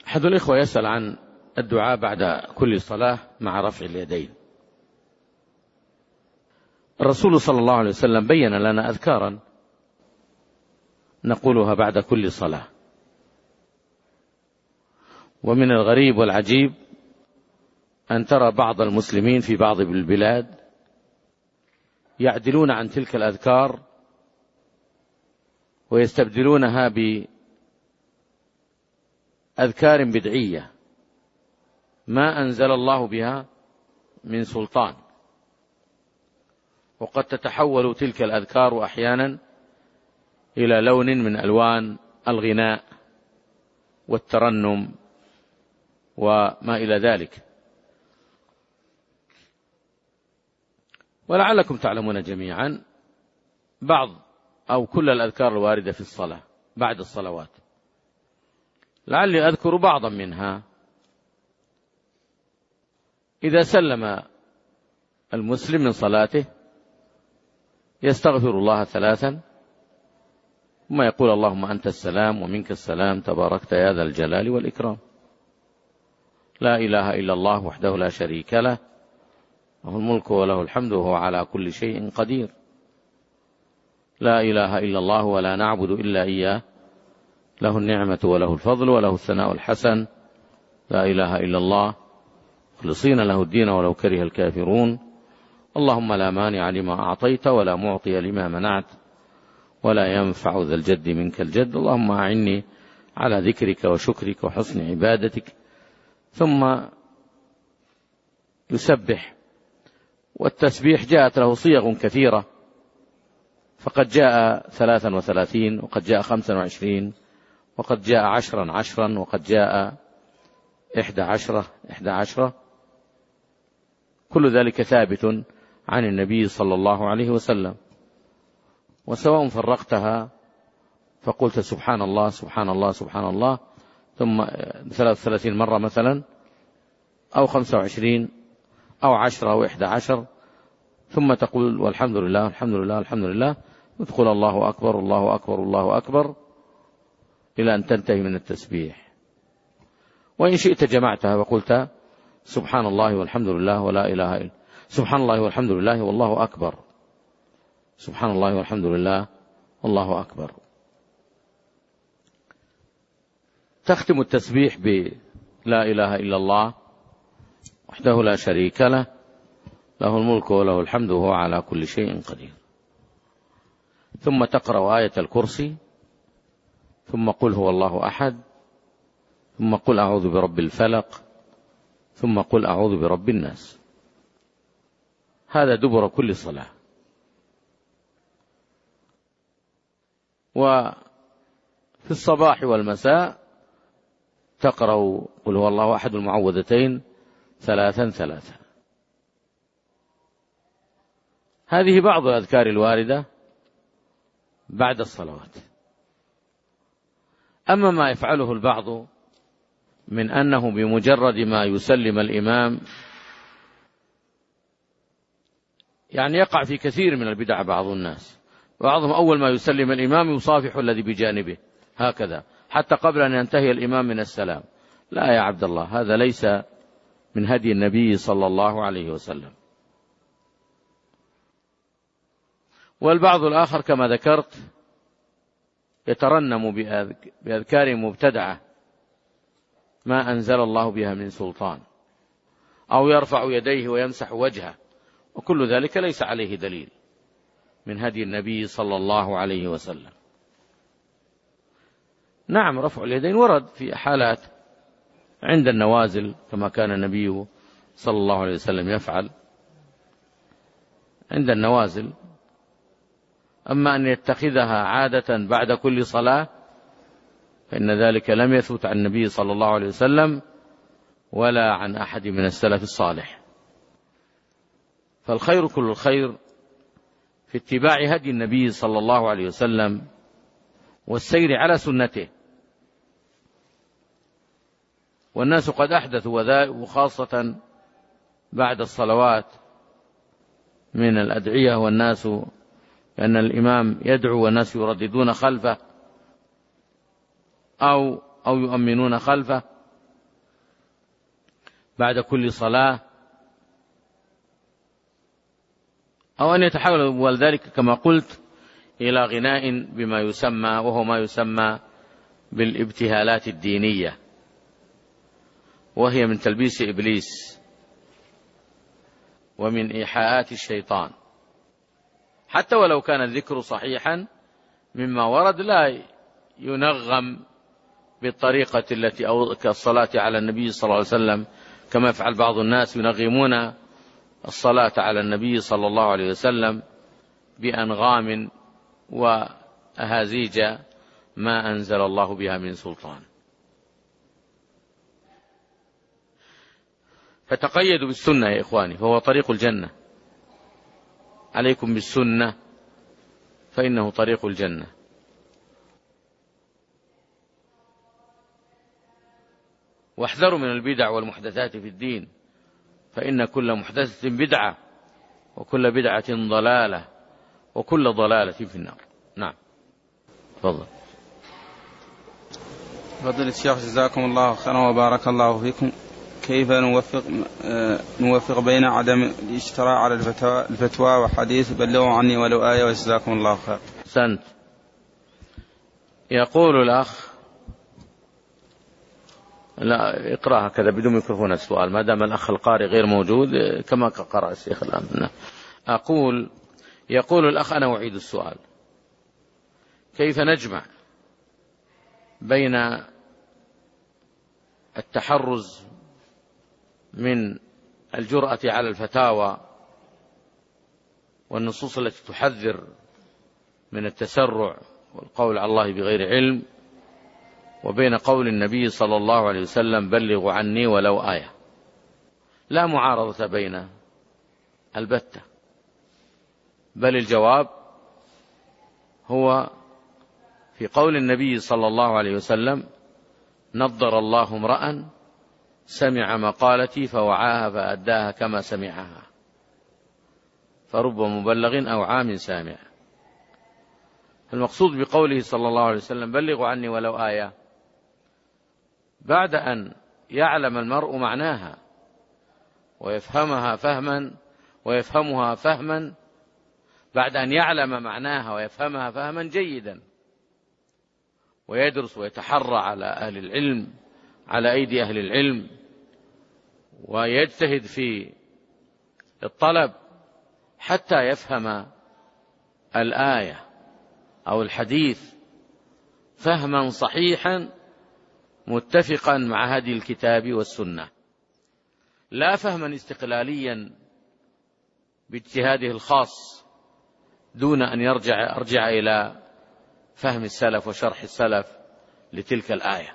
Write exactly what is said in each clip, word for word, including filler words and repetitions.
أحد الإخوة يسأل عن الدعاء بعد كل صلاة مع رفع اليدين. الرسول صلى الله عليه وسلم بين لنا أذكارا نقولها بعد كل صلاة، ومن الغريب والعجيب أن ترى بعض المسلمين في بعض البلاد يعدلون عن تلك الأذكار ويستبدلونها بأذكار بدعية ما أنزل الله بها من سلطان، وقد تتحول تلك الأذكار أحيانا إلى لون من ألوان الغناء والترنم وما إلى ذلك. ولعلكم تعلمون جميعا بعض أو كل الأذكار الواردة في الصلاة بعد الصلوات، لعلي أذكر بعضا منها. إذا سلم المسلم من صلاته يستغفر الله ثلاثا، ثم يقول اللهم أنت السلام ومنك السلام تباركت يا ذا الجلال والإكرام، لا إله إلا الله وحده لا شريك له، له الملك وله الحمد وهو على كل شيء قدير، لا إله إلا الله ولا نعبد إلا إياه، له النعمة وله الفضل وله الثناء الحسن، لا إله إلا الله مخلصين له الدين ولو كره الكافرون، اللهم لا مانع لما أعطيت ولا معطي لما منعت ولا ينفع ذا الجد منك الجد، اللهم أعني على ذكرك وشكرك وحسن عبادتك. ثم يسبح. والتسبيح جاءت له صيغ كثيرة، فقد جاء ثلاثا وثلاثين، وقد جاء خمسا وعشرين، وقد جاء عشرا عشرا، وقد جاء إحدى عشرة إحدى عشرة، كل ذلك ثابت عن النبي صلى الله عليه وسلم. وسواء فرقتها فقلت سبحان الله سبحان الله سبحان الله ثم ثلاث وثلاثين مرة مثلا، أو خمسة وعشرين أو عشرة أو إحدى عشر، ثم تقول والحمد لله الحمد لله الحمد لله، وتقول الله أكبر الله أكبر الله أكبر إلى أن تنتهي من التسبيح. وإن شئت جمعتها وقلت سبحان الله والحمد لله ولا إله إلا سبحان الله والحمد لله والله أكبر، سبحان الله والحمد لله والله أكبر. تختم التسبيح بلا إله إلا الله وحده لا شريك له، له الملك وله الحمد وهو على كل شيء قدير. ثم تقرأ آية الكرسي، ثم قل هو الله أحد، ثم قل أعوذ برب الفلق، ثم قل أعوذ برب الناس. هذا دبر كل صلاة. وفي الصباح والمساء تقرأ قل هو الله أحد المعوذتين ثلاثا ثلاثا. هذه بعض الأذكار الواردة بعد الصلوات. أما ما يفعله البعض من أنه بمجرد ما يسلم الإمام، يعني يقع في كثير من البدع بعض الناس، بعضهم أول ما يسلم الإمام يصافح الذي بجانبه هكذا حتى قبل أن ينتهي الإمام من السلام. لا يا عبد الله، هذا ليس من هدي النبي صلى الله عليه وسلم. والبعض الآخر كما ذكرت يترنم بأذكار مبتدعة ما أنزل الله بها من سلطان، أو يرفع يديه ويمسح وجهه، وكل ذلك ليس عليه دليل من هدي النبي صلى الله عليه وسلم. نعم، رفع اليدين ورد في حالات عند النوازل كما كان النبي صلى الله عليه وسلم يفعل عند النوازل. أما أن يتخذها عادة بعد كل صلاة فإن ذلك لم يثبت عن النبي صلى الله عليه وسلم ولا عن أحد من السلف الصالح. فالخير كل الخير في اتباع هدي النبي صلى الله عليه وسلم والسير على سنته. والناس قد أحدثوا وخاصة بعد الصلوات من الأدعية، والناس لأن الإمام يدعو والناس يرددون خلفه أو أو يؤمنون خلفه، بعد كل صلاة، أو أن يتحول ذلك كما قلت إلى غناء بما يسمى، وهو ما يسمى بالابتهالات الدينية، وهي من تلبيس إبليس ومن إيحاءات الشيطان. حتى ولو كان الذكر صحيحا مما ورد لا ينغم بالطريقة التي أو كالصلاة على النبي صلى الله عليه وسلم، كما يفعل بعض الناس ينغمون الصلاة على النبي صلى الله عليه وسلم بأنغام وأهازيج ما أنزل الله بها من سلطان. فتقيدوا بالسنة يا إخواني، فهو طريق الجنة. عليكم بالسنة فإنه طريق الجنة. واحذروا من البدع والمحدثات في الدين، فإن كل محدثة بدعة وكل بدعة ضلالة وكل ضلالة في النار. نعم، تفضل. فضل الشيخ جزاكم الله خيرا وبارك الله فيكم، كيف نوفق نوفق بين عدم الاشتراء على الفتوى وحديث بلغوا عني ولو آية وجزاكم الله خير؟ سنت. يقول الأخ، لا اقرأها كذا بدون ميكروفون السؤال ما دام الأخ القارئ غير موجود كما قرأ الشيخ الآن. أقول يقول الأخ، أنا أعيد السؤال: كيف نجمع بين التحرز من الجرأة على الفتاوى والنصوص التي تحذر من التسرع والقول على الله بغير علم، وبين قول النبي صلى الله عليه وسلم بلغوا عني ولو آية؟ لا معارضة بين البتة، بل الجواب هو في قول النبي صلى الله عليه وسلم: نضر الله امرأ سمع مقالتي فوعاها فأداها كما سمعها، فرب مبلغ أو عام سامع. المقصود بقوله صلى الله عليه وسلم بلغوا عني ولو آية، بعد أن يعلم المرء معناها ويفهمها فهما ويفهمها فهما بعد أن يعلم معناها ويفهمها فهما جيدا، ويدرس ويتحرى على أهل العلم على أيدي أهل العلم، ويجتهد في الطلب حتى يفهم الآية أو الحديث فهما صحيحا متفقا مع هدي الكتاب والسنة، لا فهما استقلاليا باجتهاده الخاص دون أن يرجع أرجع إلى فهم السلف وشرح السلف لتلك الآية.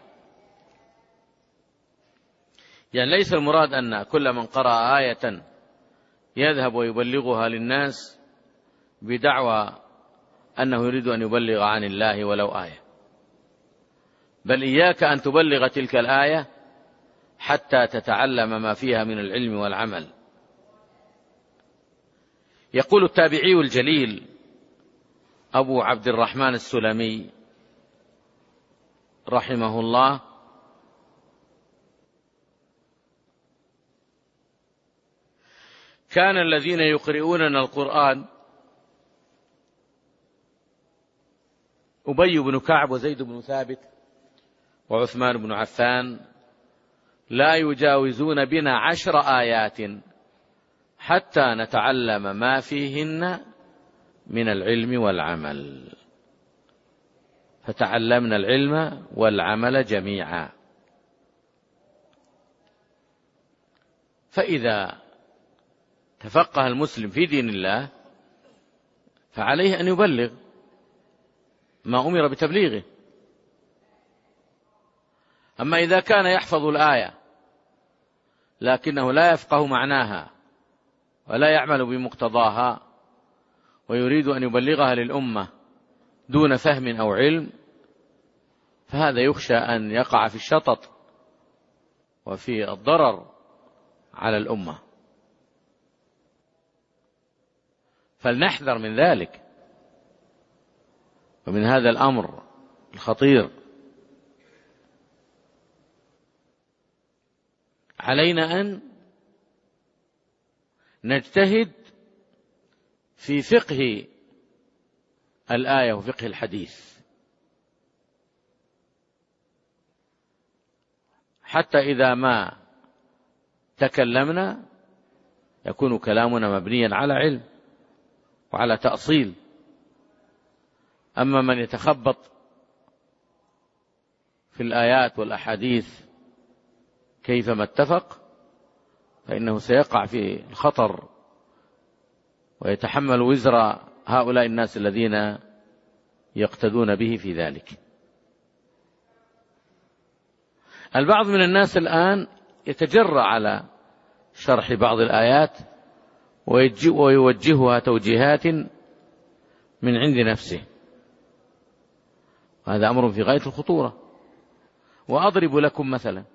يعني ليس المراد أن كل من قرأ آية يذهب ويبلغها للناس بدعوى أنه يريد أن يبلغ عن الله ولو آية، بل إياك أن تبلغ تلك الآية حتى تتعلم ما فيها من العلم والعمل. يقول التابعي الجليل أبو عبد الرحمن السلمي رحمه الله: كان الذين يقرؤوننا القرآن أبي بن كعب وزيد بن ثابت وعثمان بن عفان لا يجاوزون بنا عشر آيات حتى نتعلم ما فيهن من العلم والعمل، فتعلمنا العلم والعمل جميعا. فإذا تفقه المسلم في دين الله فعليه أن يبلغ ما أمر بتبليغه. أما إذا كان يحفظ الآية لكنه لا يفقه معناها ولا يعمل بمقتضاها ويريد أن يبلغها للأمة دون فهم أو علم، فهذا يخشى أن يقع في الشطط وفي الضرر على الأمة. فلنحذر من ذلك ومن هذا الأمر الخطير. علينا أن نجتهد في فقه الآية وفقه الحديث، حتى إذا ما تكلمنا يكون كلامنا مبنيا على علم وعلى تأصيل. أما من يتخبط في الآيات والأحاديث كيفما اتفق فإنه سيقع في الخطر ويتحمل وزر هؤلاء الناس الذين يقتدون به في ذلك. البعض من الناس الآن يتجرأ على شرح بعض الآيات ويوجهها توجيهات من عند نفسه، وهذا أمر في غاية الخطورة. وأضرب لكم مثلا: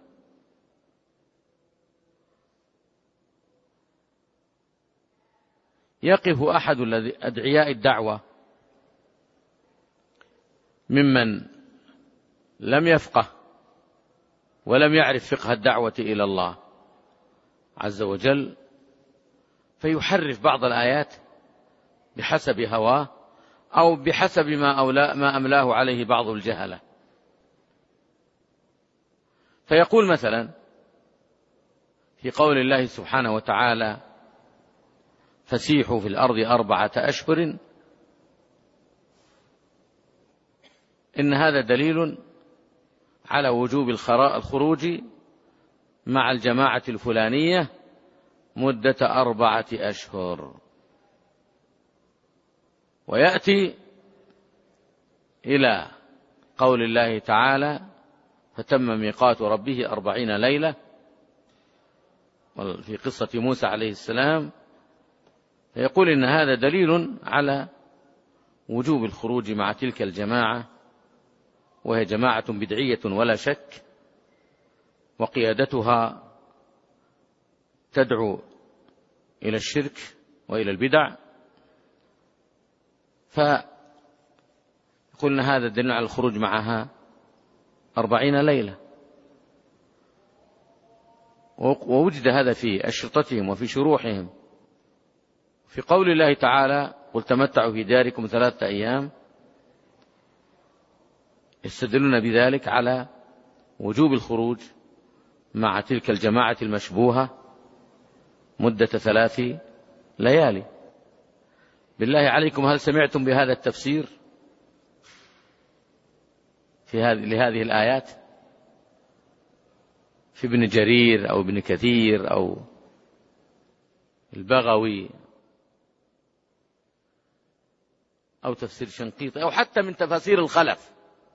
يقف أحد أدعياء الدعوة ممن لم يفقه ولم يعرف فقه الدعوة إلى الله عز وجل، فيحرف بعض الآيات بحسب هواه أو بحسب ما, أولا ما أملاه عليه بعض الجهلة. فيقول مثلا في قول الله سبحانه وتعالى: فسيحوا في الأرض أربعة أشهر، إن هذا دليل على وجوب الخروج مع الجماعة الفلانية مدة أربعة أشهر. ويأتي إلى قول الله تعالى: فتم ميقات ربه أربعين ليلة، في قصة موسى عليه السلام، فيقول إن هذا دليل على وجوب الخروج مع تلك الجماعة، وهي جماعة بدعية ولا شك، وقيادتها تدعو إلى الشرك وإلى البدع. فقلنا هذا دليل على الخروج معها أربعين ليلة، ووجد هذا في أشرطتهم وفي شروحهم. في قول الله تعالى: قل تمتعوا في داركم ثلاثة أيام، يستدلون بذلك على وجوب الخروج مع تلك الجماعة المشبوهة مدة ثلاث ليالي. بالله عليكم، هل سمعتم بهذا التفسير في هذه لهذه الآيات في ابن جرير أو ابن كثير أو البغوي أو تفسير شنقيطي أو حتى من تفاسير الخلف،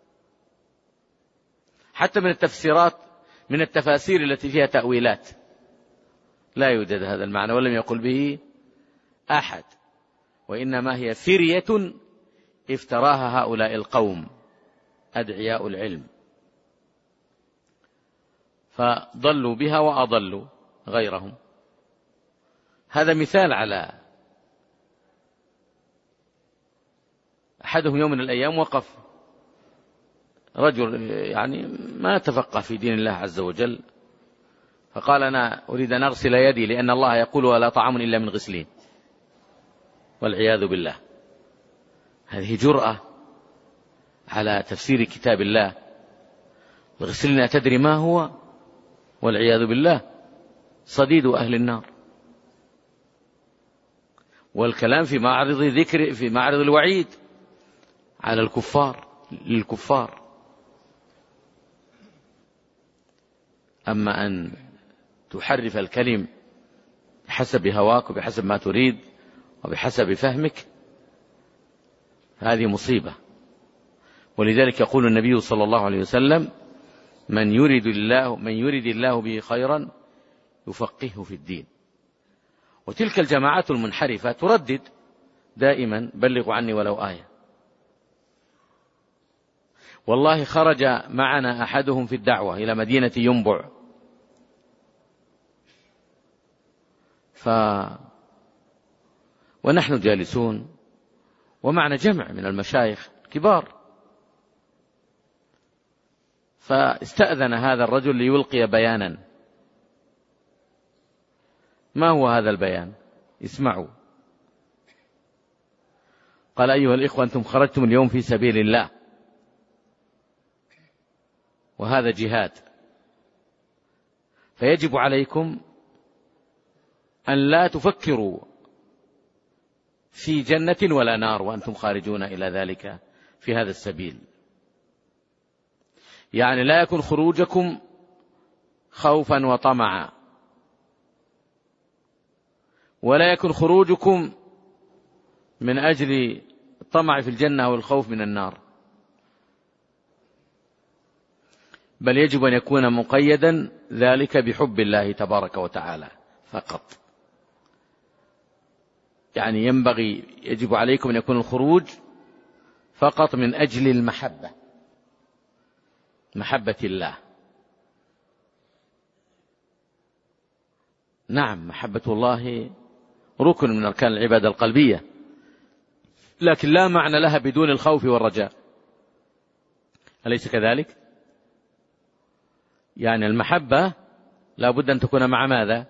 حتى من التفسيرات من التفاسير التي فيها تأويلات؟ لا يوجد هذا المعنى ولم يقل به أحد، وإنما هي فرية افتراها هؤلاء القوم أدعياء العلم، فضلوا بها وأضلوا غيرهم. هذا مثال على أحدهم يوم من الأيام وقف رجل يعني ما تفقه في دين الله عز وجل، فقال: أنا أريد أن أغسل يدي لأن الله يقول: ولا طعام إلا من غسلين، والعياذ بالله. هذه جرأة على تفسير كتاب الله. الغسلين أتدري ما هو؟ والعياذ بالله صديد أهل النار. والكلام في معرض ذكر في معرض الوعيد على الكفار للكفار. أما أن تحرف الكلم بحسب هواك وبحسب ما تريد وبحسب فهمك، هذه مصيبة. ولذلك يقول النبي صلى الله عليه وسلم: من يريد الله من يريد الله به خيرا يفقهه في الدين. وتلك الجماعات المنحرفة تردد دائما: بلغوا عني ولو آية. والله خرج معنا أحدهم في الدعوة إلى مدينة ينبع، ف ونحن جالسون ومعنا جمع من المشايخ كبار، فاستأذن هذا الرجل ليلقي بيانا ما هو هذا البيان؟ اسمعوا. قال أيها الإخوة أنتم خرجتم اليوم في سبيل الله، وهذا جهاد، فيجب عليكم أن لا تفكروا في جنة ولا نار وأنتم خارجون إلى ذلك في هذا السبيل. يعني لا يكون خروجكم خوفا وطمعا، ولا يكون خروجكم من أجل الطمع في الجنة والخوف من النار، بل يجب أن يكون مقيدا ذلك بحب الله تبارك وتعالى فقط. يعني ينبغي يجب عليكم أن يكون الخروج فقط من أجل المحبة، محبة الله. نعم، محبة الله ركن من أركان العبادة القلبية، لكن لا معنى لها بدون الخوف والرجاء، أليس كذلك؟ يعني المحبة لا بد أن تكون مع ماذا؟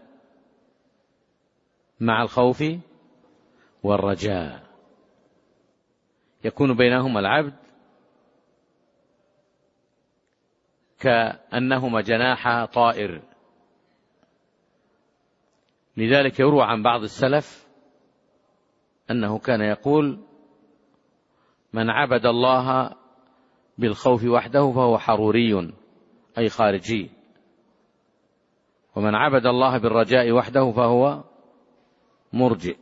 مع الخوف والرجاء، يكون بينهما العبد كأنهما جناح طائر. لذلك يروى عن بعض السلف أنه كان يقول: من عبد الله بالخوف وحده فهو حروري، أي خارجي، ومن عبد الله بالرجاء وحده فهو مرجئ،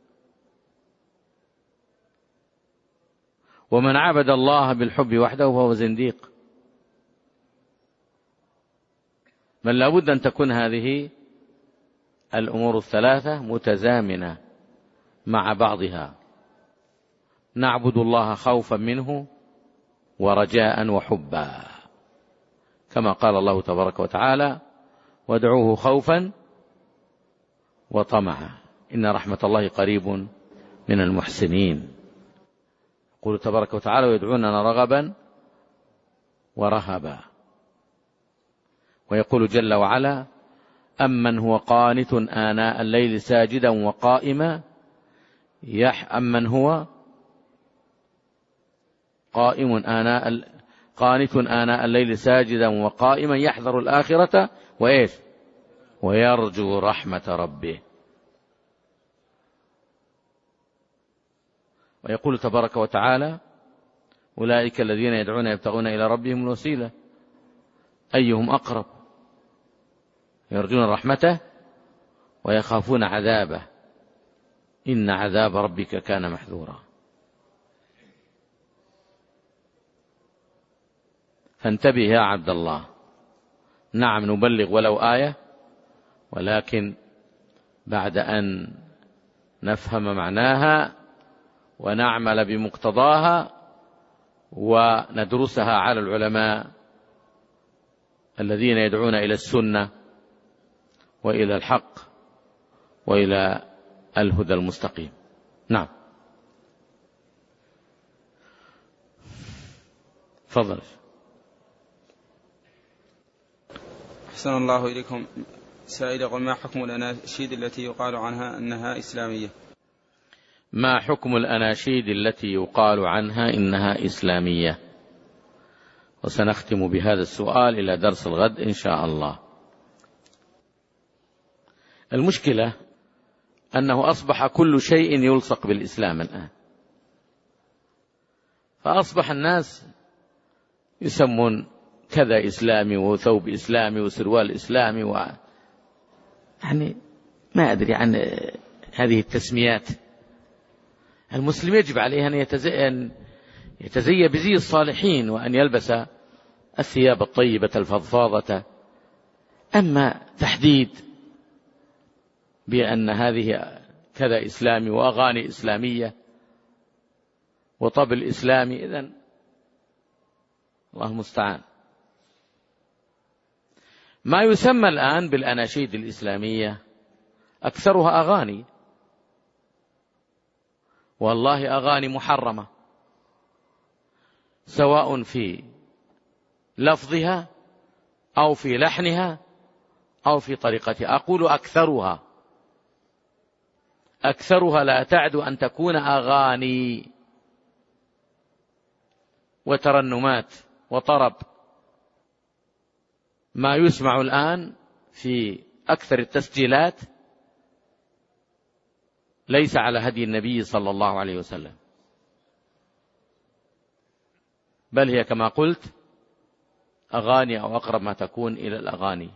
ومن عبد الله بالحب وحده فهو زنديق. بل لابد أن تكون هذه الأمور الثلاثة متزامنة مع بعضها، نعبد الله خوفا منه ورجاء وحبا، كما قال الله تبارك وتعالى: وادعوه خوفا وطمعا إن رحمة الله قريب من المحسنين. يقول تبارك وتعالى: ويدعوننا رغبا ورهبا. ويقول جل وعلا: أمن هو قانت آناء الليل ساجدا وقائما يح أمن هو قائم آناء قانت آناء الليل ساجدا وقائما يحذر الآخرة وإيش ويرجو رحمة ربه. ويقول تبارك وتعالى: أولئك الذين يدعون يبتغون إلى ربهم الوسيلة أيهم أقرب يرجون رحمته ويخافون عذابه إن عذاب ربك كان محذورا. فانتبه يا عبد الله. نعم، نبلغ ولو آية، ولكن بعد أن نفهم معناها ونعمل بمقتضاها وندرسها على العلماء الذين يدعون إلى السنة وإلى الحق وإلى الهدى المستقيم. نعم، تفضل. أحسن الله إليكم. سائل يقول: ما حكم الأناشيد التي يقال عنها أنها إسلامية؟ ما حكم الأناشيد التي يقال عنها إنها إسلامية؟ وسنختم بهذا السؤال إلى درس الغد إن شاء الله. المشكلة أنه أصبح كل شيء يلصق بالإسلام الآن، فأصبح الناس يسمون كذا إسلامي وثوب إسلامي وسروال إسلامي و... يعني ما أدري عن هذه التسميات. المسلم يجب عليه أن يتزي, أن يتزي بزي الصالحين وأن يلبس الثياب الطيبة الفضفاضة. أما تحديد بأن هذه كذا إسلامي وأغاني إسلامية وطبل إسلامي، إذن الله المستعان. ما يسمى الآن بالأناشيد الإسلامية أكثرها أغاني، والله أغاني محرمة، سواء في لفظها أو في لحنها أو في طريقتها. أقول أكثرها أكثرها لا تعد أن تكون أغاني وترنمات وطرب. ما يسمع الآن في أكثر التسجيلات ليس على هدي النبي صلى الله عليه وسلم، بل هي كما قلت أغاني أو أقرب ما تكون إلى الأغاني.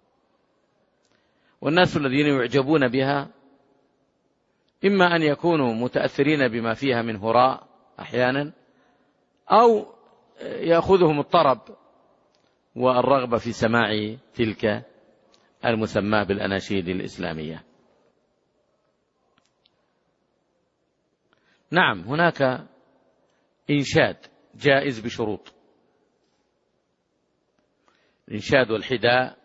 والناس الذين يعجبون بها إما أن يكونوا متأثرين بما فيها من هراء أحيانا، أو يأخذهم الطرب والرغبة في سماع تلك المسماة بالأناشيد الإسلامية. نعم، هناك إنشاد جائز بشروط. الإنشاد والحداء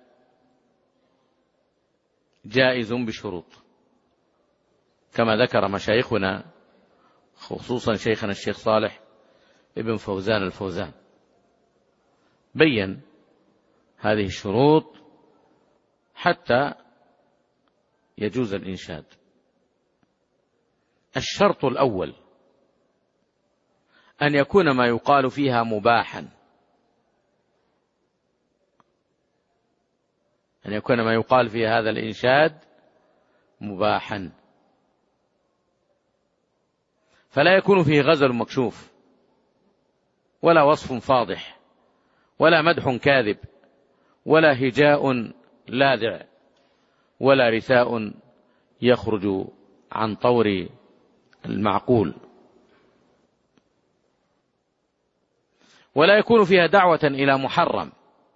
جائز بشروط، كما ذكر مشايخنا خصوصا شيخنا الشيخ صالح ابن فوزان الفوزان، بين هذه الشروط حتى يجوز الإنشاد. الشرط الأول أن يكون ما يقال فيها مباحا، أن يكون ما يقال في هذا الإنشاد مباحا، فلا يكون فيه غزل مكشوف، ولا وصف فاضح، ولا مدح كاذب، ولا هجاء لاذع، ولا رثاء يخرج عن طور المعقول، ولا يكون فيها دعوة إلى محرم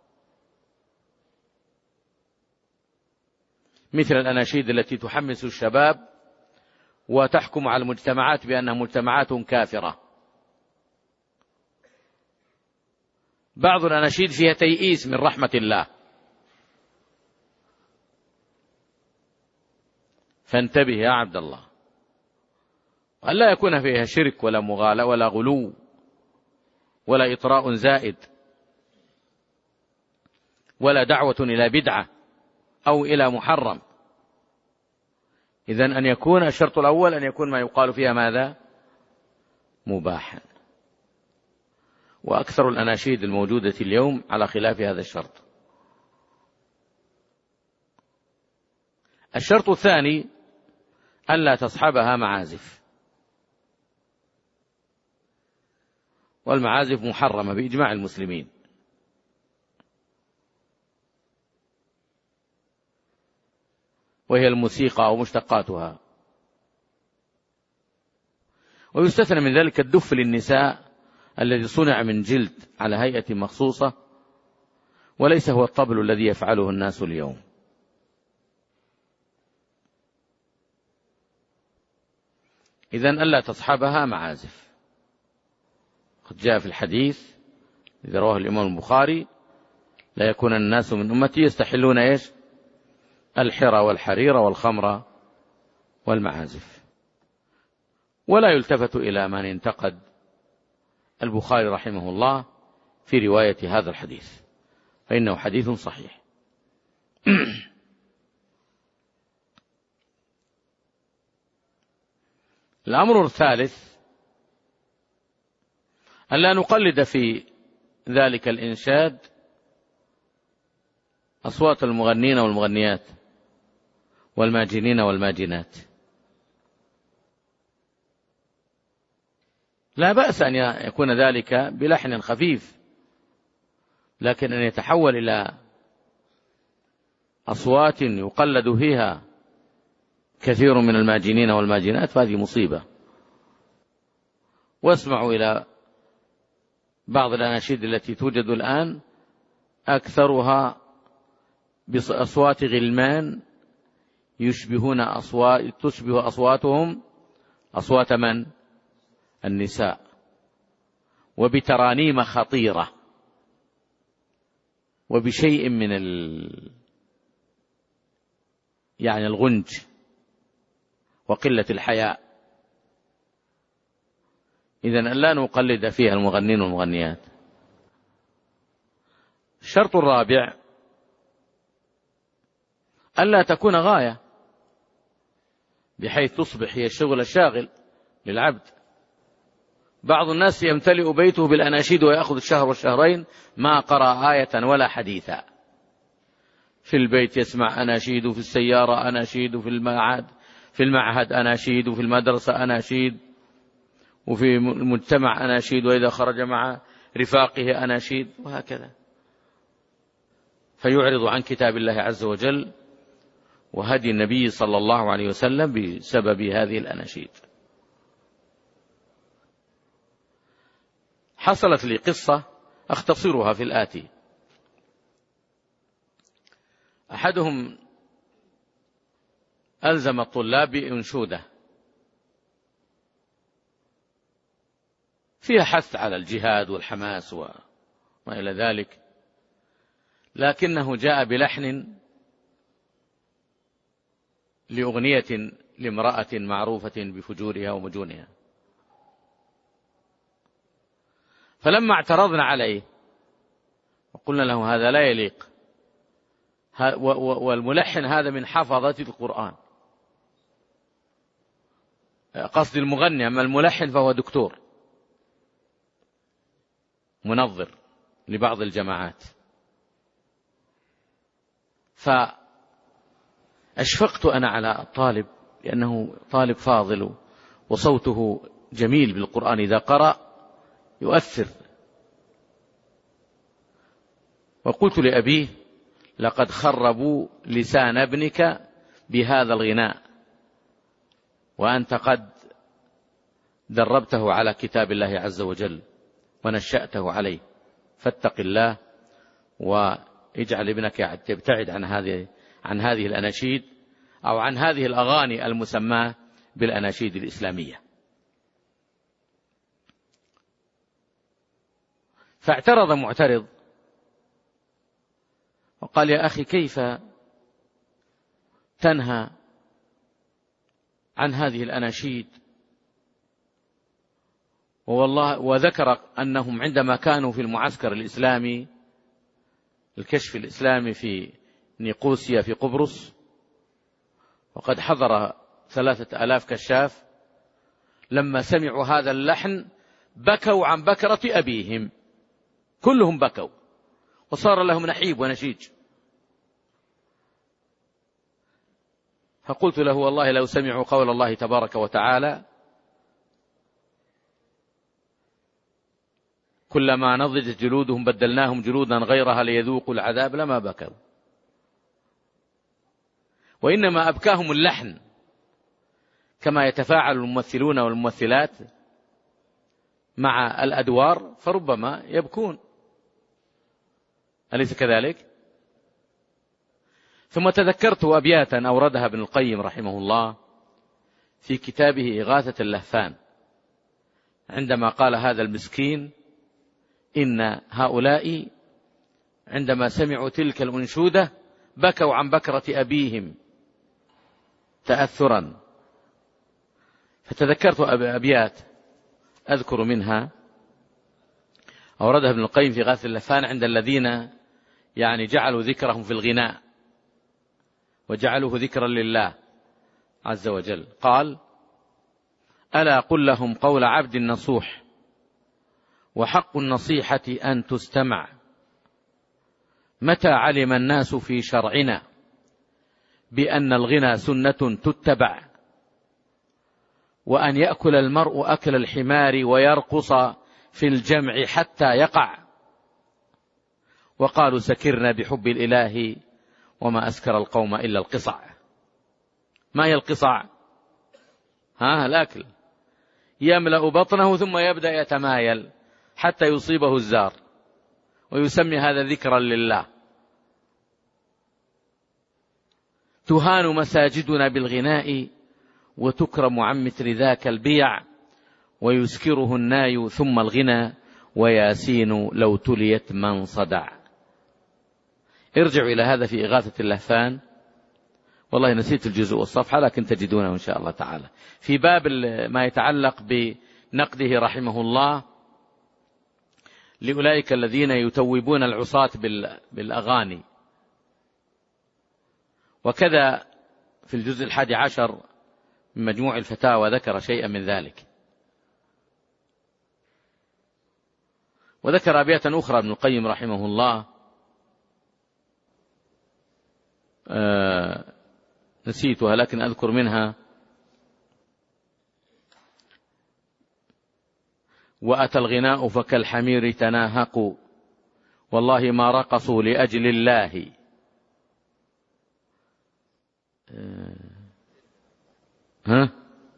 مثل الأناشيد التي تحمس الشباب وتحكم على المجتمعات بأنها مجتمعات كافرة. بعض الأناشيد فيها تيئيس من رحمة الله، فانتبه يا عبد الله، وأن لا يكون فيها شرك ولا مغالاة ولا غلو ولا إطراء زائد، ولا دعوة إلى بدعة أو إلى محرم. إذن أن يكون الشرط الأول أن يكون ما يقال فيها ماذا؟ مباحا. وأكثر الأناشيد الموجودة اليوم على خلاف هذا الشرط. الشرط الثاني ألا تصحبها معازف، والمعازف محرمة بإجماع المسلمين، وهي الموسيقى أو مشتقاتها. ويستثنى من ذلك الدف للنساء الذي صنع من جلد على هيئة مخصوصة، وليس هو الطبل الذي يفعله الناس اليوم. إذن ألا تصحبها معازف. قد جاء في الحديث إذا رواه الإمام البخاري: لا يكون الناس من أمتي يستحلون إيش؟ الحرى والحرير والخمر والمعازف. ولا يلتفت إلى من انتقد البخاري رحمه الله في رواية هذا الحديث، فإنه حديث صحيح. الأمر الثالث أن لا نقلد في ذلك الإنشاد أصوات المغنين والمغنيات والماجنين والماجنات. لا بأس أن يكون ذلك بلحن خفيف، لكن أن يتحول إلى أصوات يقلد فيها كثير من الماجنين والماجنات فهذه مصيبة. واسمعوا إلى بعض الأناشيد التي توجد الآن، أكثرها بأصوات غلمان يشبهون أصوات تشبه أصواتهم أصوات من؟ النساء، وبترانيم خطيرة، وبشيء من ال... يعني الغنج وقلة الحياء. إذن ألا نقلد فيها المغنين والمغنيات. الشرط الرابع ألا تكون غاية، بحيث تصبح هي الشغل الشاغل للعبد. بعض الناس يمتلئ بيته بالأناشيد ويأخذ الشهر والشهرين ما قرأ آية ولا حديثا. في البيت يسمع أناشيد، في السيارة أناشيد، في المعهد في المعهد أناشيد، وفي المدرسة أناشيد، وفي المجتمع أناشيد، وإذا خرج مع رفاقه أناشيد، وهكذا. فيعرض عن كتاب الله عز وجل وهدي النبي صلى الله عليه وسلم بسبب هذه الأناشيد. حصلت لي قصة أختصرها في الآتي. أحدهم ألزم الطلاب بأنشودة فيها حث على الجهاد والحماس وما إلى ذلك، لكنه جاء بلحن لأغنية لامرأة معروفة بفجورها ومجونها. فلما اعترضنا عليه وقلنا له هذا لا يليق، والملحن هذا من حفظة القرآن، قصد المغني، أما الملحن فهو دكتور منظر لبعض الجماعات. فأشفقت أنا على الطالب لأنه طالب فاضل وصوته جميل بالقرآن، إذا قرأ يؤثر. وقلت لأبيه لقد خربوا لسان ابنك بهذا الغناء، وأنت قد دربته على كتاب الله عز وجل ونشأته عليه، فاتق الله واجعل ابنك يبتعد عن هذه عن هذه الأناشيد أو عن هذه الأغاني المسماة بالأناشيد الإسلامية. فاعترض معترض وقال يا أخي كيف تنهى عن هذه الأناشيد؟ والله وذكر أنهم عندما كانوا في المعسكر الإسلامي الكشف الإسلامي في نيقوسيا في قبرص، وقد حضر ثلاثة آلاف كشاف، لما سمعوا هذا اللحن بكوا عن بكرة أبيهم، كلهم بكوا وصار لهم نحيب ونشيج. فقلت له والله لو سمعوا قول الله تبارك وتعالى كلما نضجت جلودهم بدلناهم جلودا غيرها ليذوقوا العذاب لما بكوا، وإنما أبكاهم اللحن، كما يتفاعل الممثلون والممثلات مع الأدوار فربما يبكون، أليس كذلك؟ ثم تذكرت أبياتا أوردها ابن القيم رحمه الله في كتابه إغاثة اللهفان، عندما قال هذا المسكين إن هؤلاء عندما سمعوا تلك الأنشودة بكوا عن بكرة أبيهم تأثرا. فتذكرت أبيات أذكر منها أوردها ابن القيم في إغاثة اللهفان عند الذين يعني جعلوا ذكرهم في الغناء وجعلوه ذكرا لله عز وجل. قال ألا قل لهم قول عبد نصوح وحق النصيحة أن تستمع، متى علم الناس في شرعنا بأن الغنى سنة تتبع، وأن يأكل المرء أكل الحمار ويرقص في الجمع حتى يقع، وقالوا سكرنا بحب الإله وما أسكر القوم إلا القصع. ما هي القصع؟ ها الأكل، يملأ بطنه ثم يبدأ يتمايل حتى يصيبه الزار، ويسمي هذا ذكرا لله. تهان مساجدنا بالغناء وتكرم عن مثل ذاك البيع، ويسكره الناي ثم الغنى وياسين لو تليت من صدع. ارجعوا إلى هذا في إغاثة اللهفان، والله نسيت الجزء والصفحة لكن تجدونه إن شاء الله تعالى في باب ما يتعلق بنقده رحمه الله لأولئك الذين يتوبون العصاة بالأغاني. وكذا في الجزء الحادي عشر من مجموع الفتاوى ذكر شيئا من ذلك. وذكر أبياتا أخرى ابن القيم رحمه الله آه نسيتها لكن أذكر منها: وأتى الغناء فكالحمير تناهقوا والله ما رقصوا لأجل الله. آه ها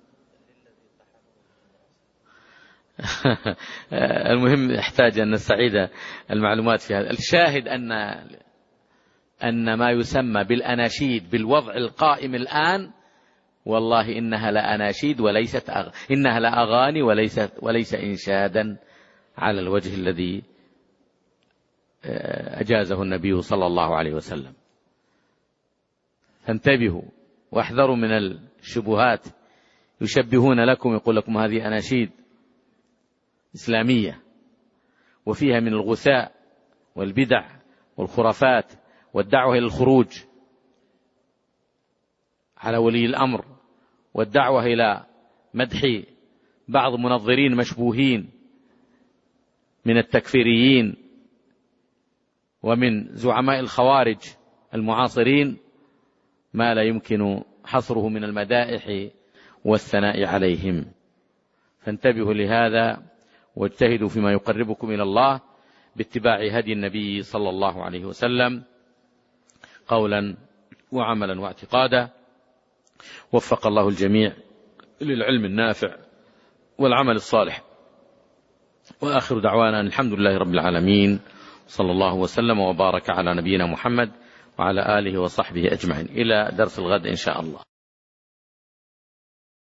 المهم يحتاج أن نستعيد المعلومات في هذا. الشاهد أن أن ما يسمى بالأناشيد بالوضع القائم الآن والله إنها لأناشيد وليست أغ... إنها لأغاني وليست وليس إنشادا على الوجه الذي أجازه النبي صلى الله عليه وسلم. فانتبهوا واحذروا من الشبهات، يشبهون لكم يقول لكم هذه أناشيد إسلامية وفيها من الغثاء والبدع والخرافات والدعوة إلى الخروج على ولي الأمر والدعوة إلى مدح بعض منظرين مشبوهين من التكفيريين ومن زعماء الخوارج المعاصرين ما لا يمكن حصره من المدائح والثناء عليهم. فانتبهوا لهذا واجتهدوا فيما يقربكم إلى الله باتباع هدي النبي صلى الله عليه وسلم قولا وعملا واعتقادا. وفق الله الجميع للعلم النافع والعمل الصالح. وآخر دعوانا الحمد لله رب العالمين، صلى الله وسلم وبارك على نبينا محمد وعلى آله وصحبه أجمعين. إلى درس الغد إن شاء الله.